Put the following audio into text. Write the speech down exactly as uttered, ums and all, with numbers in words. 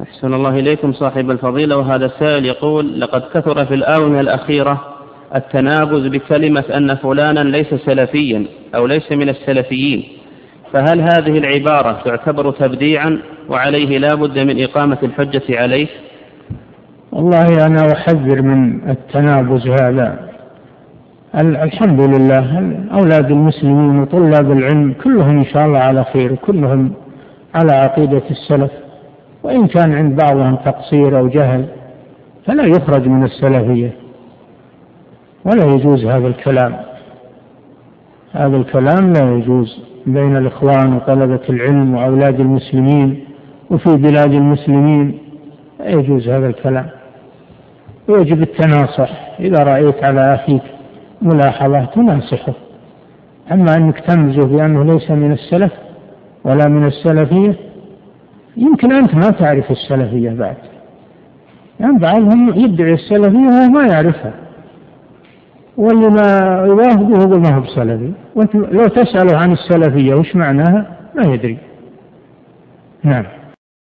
أحسن الله إليكم صاحب الفضيلة. وهذا السائل يقول: لقد كثر في الآونة الأخيرة التنابز بكلمة أن فلانا ليس سلفيا أو ليس من السلفيين، فهل هذه العبارة تعتبر تبديعا وعليه لا بد من إقامة الحجة عليه؟ والله أنا أحذر من التنابز هذا. الحمد لله أولاد المسلمين وطلاب العلم كلهم إن شاء الله على خير، كلهم على عقيدة السلف، وإن كان عند بعضهم تقصير أو جهل فلا يخرج من السلفية، ولا يجوز هذا الكلام. هذا الكلام لا يجوز بين الإخوان وطلبة العلم وأولاد المسلمين وفي بلاد المسلمين، لا يجوز هذا الكلام. ويجب التناصح، إذا رأيت على أخيك ملاحظة تناصحه، أما أنك تنزه بأنه ليس من السلف ولا من السلفية، يمكن أنت ما تعرف السلفية بعد، يعني بعضهم يدعي السلفية وهو ما يعرفها، واللي ما يوافقه يقول ما هو بسلفي، لو تسأله عن السلفية وش معناها ما يدري. نعم.